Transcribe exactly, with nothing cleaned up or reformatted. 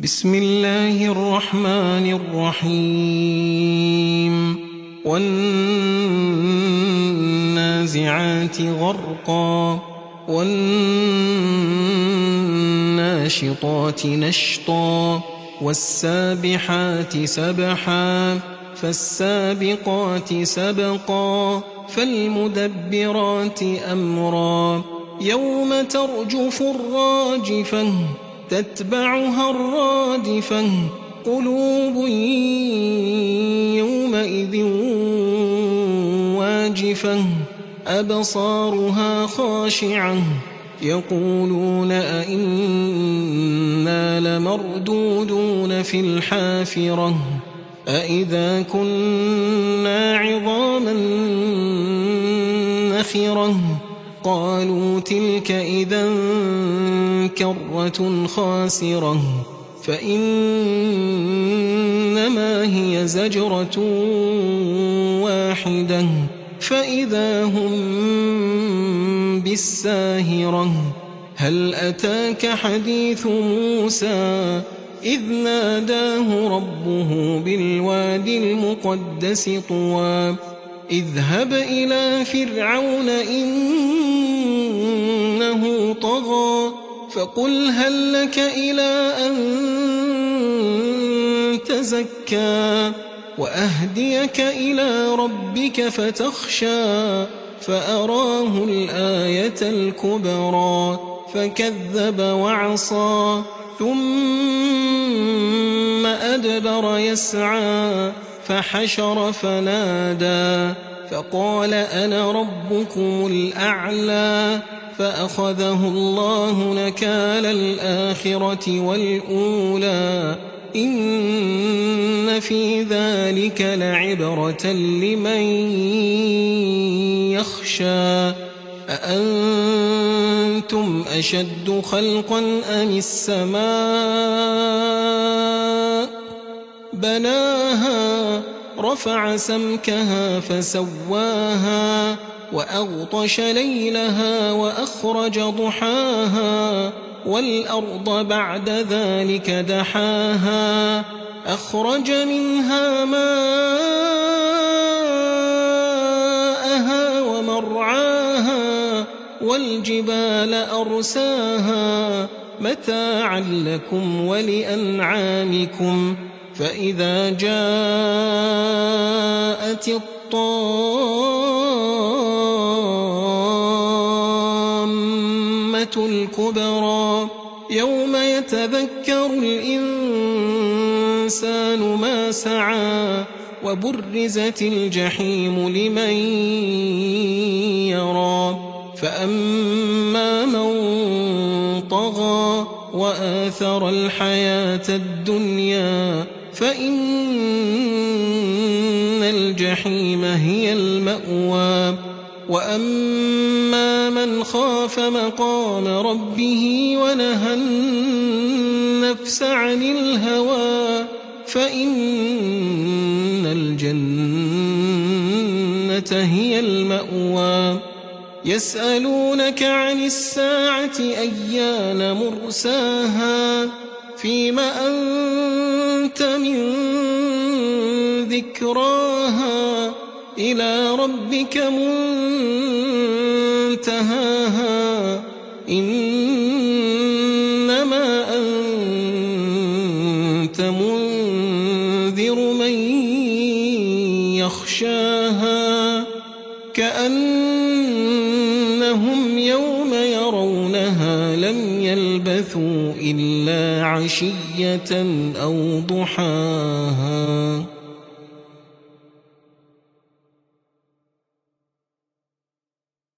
بسم الله الرحمن الرحيم والنازعات غرقا والناشطات نشطا والسابحات سبحا فالسابقات سبقا فالمدبرات أمرا يوم ترجف الراجفة تتبعها الرادفة قلوب يومئذ واجفة أبصارها خاشعة يقولون أئنا لمردودون في الحافرة أئذا كنا عظاما نخرة قالوا تلك إذا كرة خاسرة فإنما هي زجرة واحدة فإذا هم بالساهرة هل أتاك حديث موسى إذ ناداه ربه بالوادي المقدس طوى اذهب إلى فرعون إنه طغى فقل هل لك إلى أن تزكى وأهديك إلى ربك فتخشى فأراه الآية الكبرى فكذب وعصى ثم أدبر يسعى فحشر فنادى فقال أنا ربكم الأعلى فأخذه الله نكال الآخرة والأولى إن في ذلك لعبرة لمن يخشى أأنتم أشد خلقا أم السماء بناها رفع سمكها فسواها وأغطش ليلها وأخرج ضحاها والأرض بعد ذلك دحاها أخرج منها ماءها ومرعاها والجبال أرساها متاعا لكم ولأنعامكم فإذا جاءت الطامة الكبرى يوم يتذكر الإنسان ما سعى وبرزت الجحيم لمن يرى فأما من طغى وآثر الحياة الدنيا فإن الجحيم هي المأوى وأما من خاف مقام ربه ونهى النفس عن الهوى فإن الجنة هي المأوى يسألونك عن الساعة أيان مرساها فيم أنت من ذكراها إلى ربك منتهاها إنما أنت منذر من يخشاها كأنهم يوم يرونها لم يلبثوا إلا عشية أو ضحاها.